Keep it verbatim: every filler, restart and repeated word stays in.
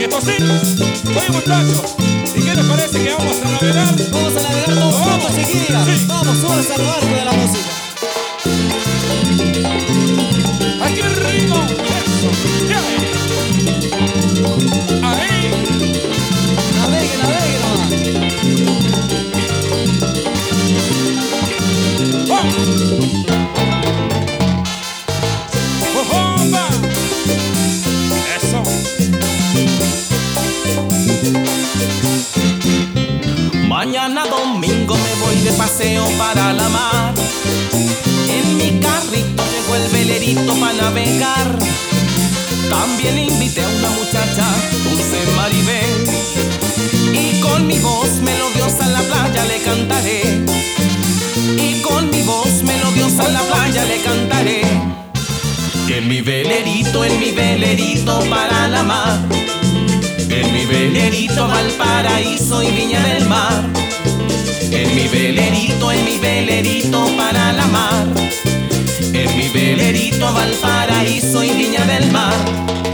Esto sí. Oye, muchachos, ¿y qué les parece que vamos a navegar? Vamos a navegar todos juntos, chiquilla. Sí. Vamos, súbanse al barco de la música. Aquí el ritmo. Eso. Ya. Ahí. Navegue, navegue nomás. Oh. Oh, oh, va. Eso. Mañana domingo me voy de paseo para la mar. En mi carrito llegó el velerito para navegar. También invité a una muchacha, Dulce Maribel, y con mi voz melodiosa en la playa le cantaré. Y con mi voz melodiosa en la playa le cantaré. Que en mi velerito, en mi velerito para la mar. En mi velerito Valparaíso y Viña del Mar. En mi velerito, en mi velerito para la mar. En mi velerito Valparaíso y Viña del Mar.